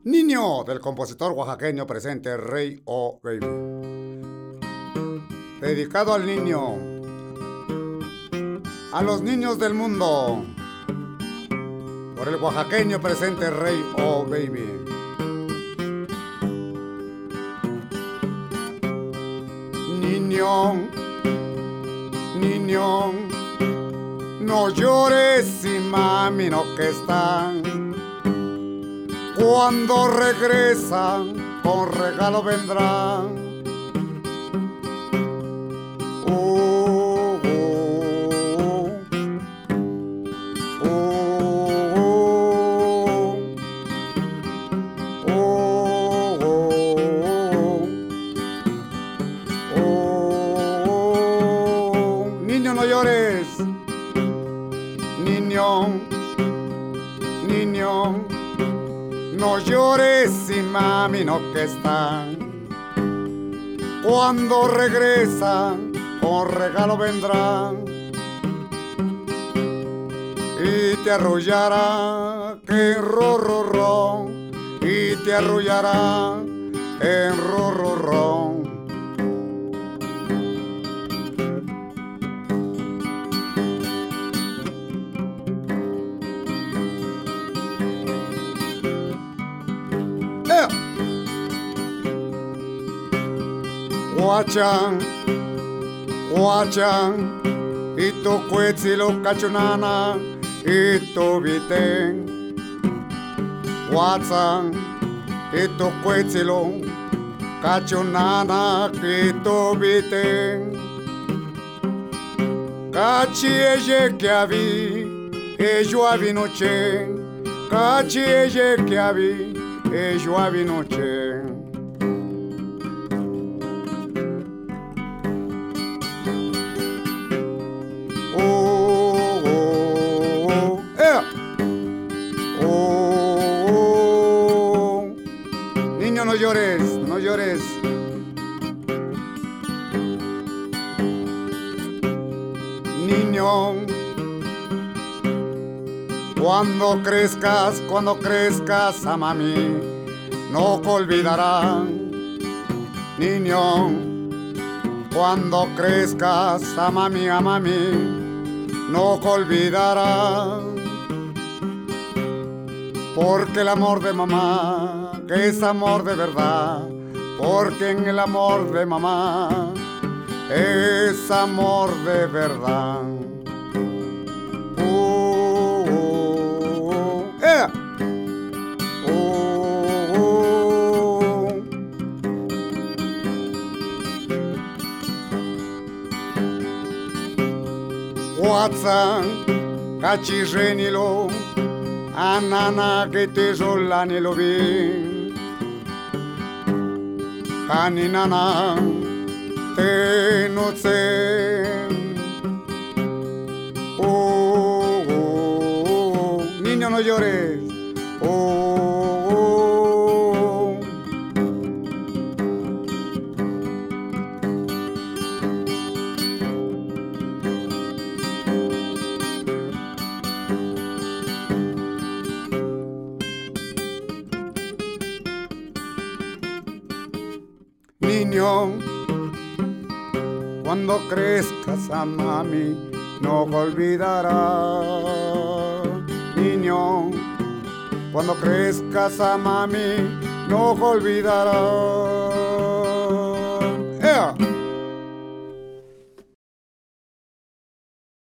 Niño del compositor oaxaqueño presente Rey O Baby. Dedicado al niño, a los niños del mundo, por el oaxaqueño presente Rey O Baby. Niño, niño, no llores y mami no que están. Cuando regresan, con regalo vendrán. Oh, oh, oh, oh, oh. Niño, no llores. Niño, niño, no llores y mami no que están. Cuando regresan, con regalo vendrán. Y te arrullará que ro, ro, ro. Y te arrullará en ro, ro, ro. Huachan, huachan, y tu cuetzilo cachunana, y tu vitén. Huachan, y tu cuetzilo cachunana, y tu vitén. Cachieye que avi, ello avinoche. Cachieye que avi, ello avinoche. Niño, no llores, no llores. Niño, cuando crezcas a mami, no te olvidarán. Niño, cuando crezcas a mami, no te olvidarán. Porque el amor de mamá, que es amor de verdad, porque en el amor de mamá es amor de verdad. Huatzan, cachirrenilo, anana que te solani lo vi. Caninana, te no sé. Oh, oh, oh, niño, no llores. Oh, oh, oh. Niño, cuando crezcas a mami, no te olvidarás. Niño, cuando crezcas a mami, no te olvidarás.